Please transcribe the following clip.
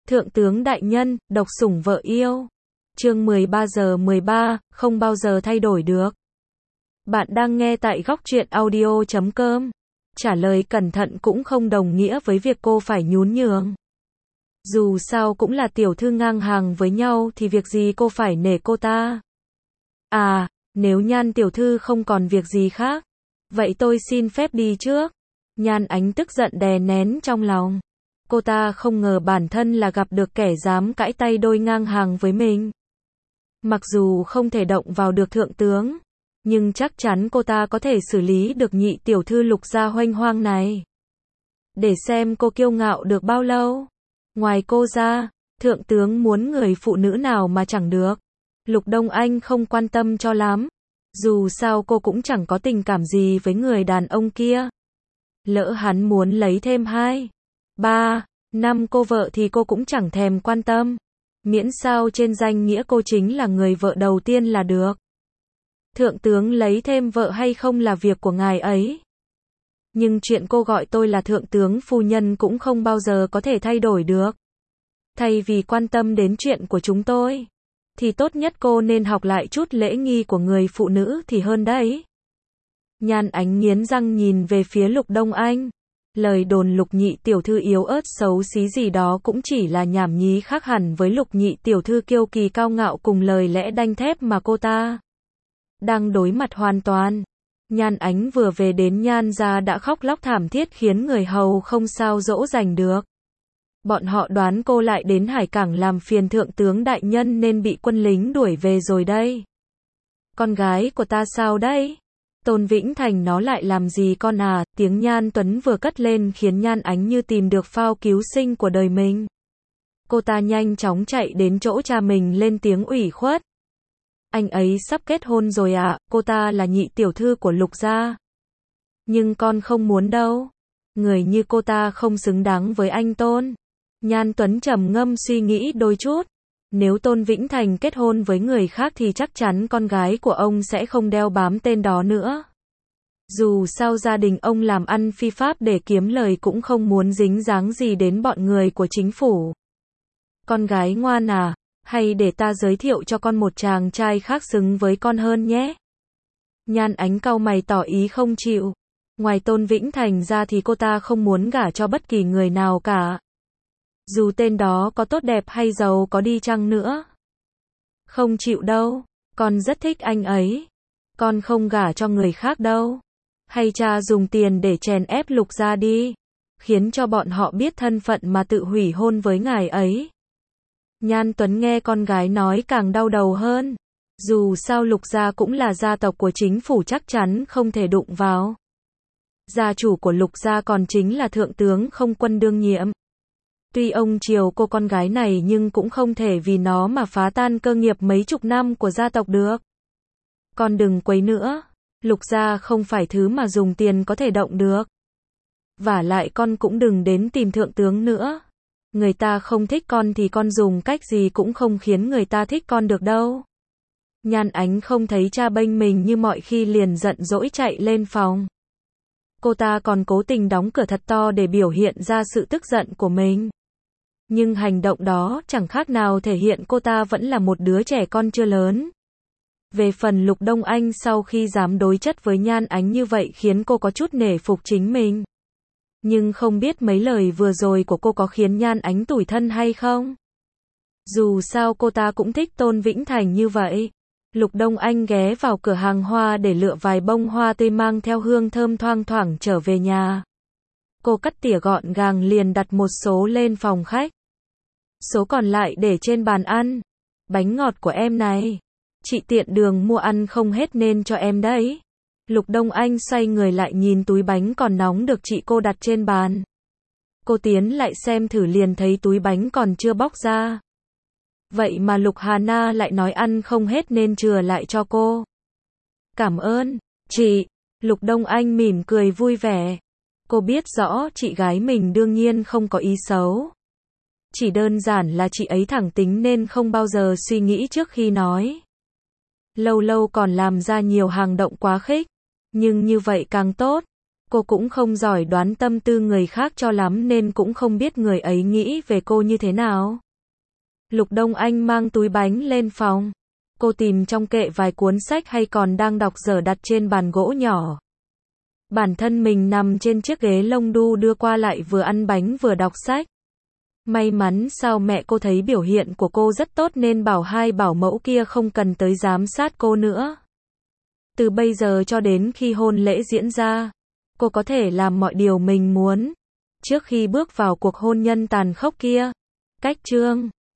Thượng tướng đại nhân, độc sủng vợ yêu. Chương 13/13, không bao giờ thay đổi được. Bạn đang nghe tại Góc Truyện Audio.com. Trả lời cẩn thận cũng không đồng nghĩa với việc cô phải nhún nhường. Dù sao cũng là tiểu thư ngang hàng với nhau thì việc gì cô phải nể cô ta. À, nếu Nhan tiểu thư không còn việc gì khác, vậy tôi xin phép đi trước. Nhan Ánh tức giận đè nén trong lòng. Cô ta không ngờ bản thân là gặp được kẻ dám cãi tay đôi ngang hàng với mình. Mặc dù không thể động vào được thượng tướng, nhưng chắc chắn cô ta có thể xử lý được nhị tiểu thư Lục gia huênh hoang này. Để xem cô kiêu ngạo được bao lâu. Ngoài cô ra, thượng tướng muốn người phụ nữ nào mà chẳng được. Lục Đông Anh không quan tâm cho lắm. Dù sao cô cũng chẳng có tình cảm gì với người đàn ông kia. Lỡ hắn muốn lấy thêm 2, 3, 5 cô vợ thì cô cũng chẳng thèm quan tâm. Miễn sao trên danh nghĩa cô chính là người vợ đầu tiên là được. Thượng tướng lấy thêm vợ hay không là việc của ngài ấy. Nhưng chuyện cô gọi tôi là thượng tướng phu nhân cũng không bao giờ có thể thay đổi được. Thay vì quan tâm đến chuyện của chúng tôi, thì tốt nhất cô nên học lại chút lễ nghi của người phụ nữ thì hơn đấy. Nhan Ánh nghiến răng nhìn về phía Lục Đông Anh. Lời đồn Lục nhị tiểu thư yếu ớt xấu xí gì đó cũng chỉ là nhảm nhí, khác hẳn với Lục nhị tiểu thư kiêu kỳ cao ngạo cùng lời lẽ đanh thép mà cô ta đang đối mặt hoàn toàn. Nhan Ánh vừa về đến Nhan gia đã khóc lóc thảm thiết khiến người hầu không sao dỗ dành được. Bọn họ đoán cô lại đến Hải Cảng làm phiền thượng tướng đại nhân nên bị quân lính đuổi về rồi đây. Con gái của ta sao đấy? Tôn Vĩnh Thành nó lại làm gì con à? Tiếng Nhan Tuấn vừa cất lên khiến Nhan Ánh như tìm được phao cứu sinh của đời mình. Cô ta nhanh chóng chạy đến chỗ cha mình lên tiếng ủy khuất. Anh ấy sắp kết hôn rồi ạ, cô ta là nhị tiểu thư của Lục gia. Nhưng con không muốn đâu. Người như cô ta không xứng đáng với anh Tôn. Nhan Tuấn trầm ngâm suy nghĩ đôi chút. Nếu Tôn Vĩnh Thành kết hôn với người khác thì chắc chắn con gái của ông sẽ không đeo bám tên đó nữa. Dù sao gia đình ông làm ăn phi pháp để kiếm lời cũng không muốn dính dáng gì đến bọn người của chính phủ. Con gái ngoan à, hay để ta giới thiệu cho con một chàng trai khác xứng với con hơn nhé. Nhan Ánh cau mày tỏ ý không chịu. Ngoài Tôn Vĩnh Thành ra thì cô ta không muốn gả cho bất kỳ người nào cả. Dù tên đó có tốt đẹp hay giàu có đi chăng nữa. Không chịu đâu, con rất thích anh ấy. Con không gả cho người khác đâu. Hay cha dùng tiền để chèn ép Lục gia đi, khiến cho bọn họ biết thân phận mà tự hủy hôn với ngài ấy. Nhan Tuấn nghe con gái nói càng đau đầu hơn. Dù sao Lục gia cũng là gia tộc của chính phủ, chắc chắn không thể đụng vào. Gia chủ của Lục gia còn chính là thượng tướng không quân đương nhiệm. Tuy ông chiều cô con gái này nhưng cũng không thể vì nó mà phá tan cơ nghiệp mấy chục năm của gia tộc được. Con đừng quấy nữa. Lục gia không phải thứ mà dùng tiền có thể động được. Vả lại con cũng đừng đến tìm thượng tướng nữa. Người ta không thích con thì con dùng cách gì cũng không khiến người ta thích con được đâu. Nhan Ánh không thấy cha bênh mình như mọi khi liền giận dỗi chạy lên phòng. Cô ta còn cố tình đóng cửa thật to để biểu hiện ra sự tức giận của mình. Nhưng hành động đó chẳng khác nào thể hiện cô ta vẫn là một đứa trẻ con chưa lớn. Về phần Lục Đông Anh sau khi dám đối chất với Nhan Ánh như vậy khiến cô có chút nể phục chính mình. Nhưng không biết mấy lời vừa rồi của cô có khiến Nhan Ánh tủi thân hay không? Dù sao cô ta cũng thích Tôn Vĩnh Thành như vậy. Lục Đông Anh ghé vào cửa hàng hoa để lựa vài bông hoa tươi mang theo hương thơm thoang thoảng trở về nhà. Cô cắt tỉa gọn gàng liền đặt một số lên phòng khách. Số còn lại để trên bàn ăn. Bánh ngọt của em này. Chị tiện đường mua ăn không hết nên cho em đấy. Lục Đông Anh xoay người lại nhìn túi bánh còn nóng được chị cô đặt trên bàn. Cô tiến lại xem thử liền thấy túi bánh còn chưa bóc ra. Vậy mà Lục Hà Na lại nói ăn không hết nên chừa lại cho cô. Cảm ơn, chị. Lục Đông Anh mỉm cười vui vẻ. Cô biết rõ chị gái mình đương nhiên không có ý xấu. Chỉ đơn giản là chị ấy thẳng tính nên không bao giờ suy nghĩ trước khi nói. Lâu lâu còn làm ra nhiều hành động quá khích. Nhưng như vậy càng tốt. Cô cũng không giỏi đoán tâm tư người khác cho lắm nên cũng không biết người ấy nghĩ về cô như thế nào. Lục Đông Anh mang túi bánh lên phòng. Cô tìm trong kệ vài cuốn sách hay còn đang đọc dở đặt trên bàn gỗ nhỏ. Bản thân mình nằm trên chiếc ghế lông đu đưa qua lại vừa ăn bánh vừa đọc sách. May mắn sao mẹ cô thấy biểu hiện của cô rất tốt nên bảo hai bảo mẫu kia không cần tới giám sát cô nữa. Từ bây giờ cho đến khi hôn lễ diễn ra, cô có thể làm mọi điều mình muốn. Trước khi bước vào cuộc hôn nhân tàn khốc kia, cách chương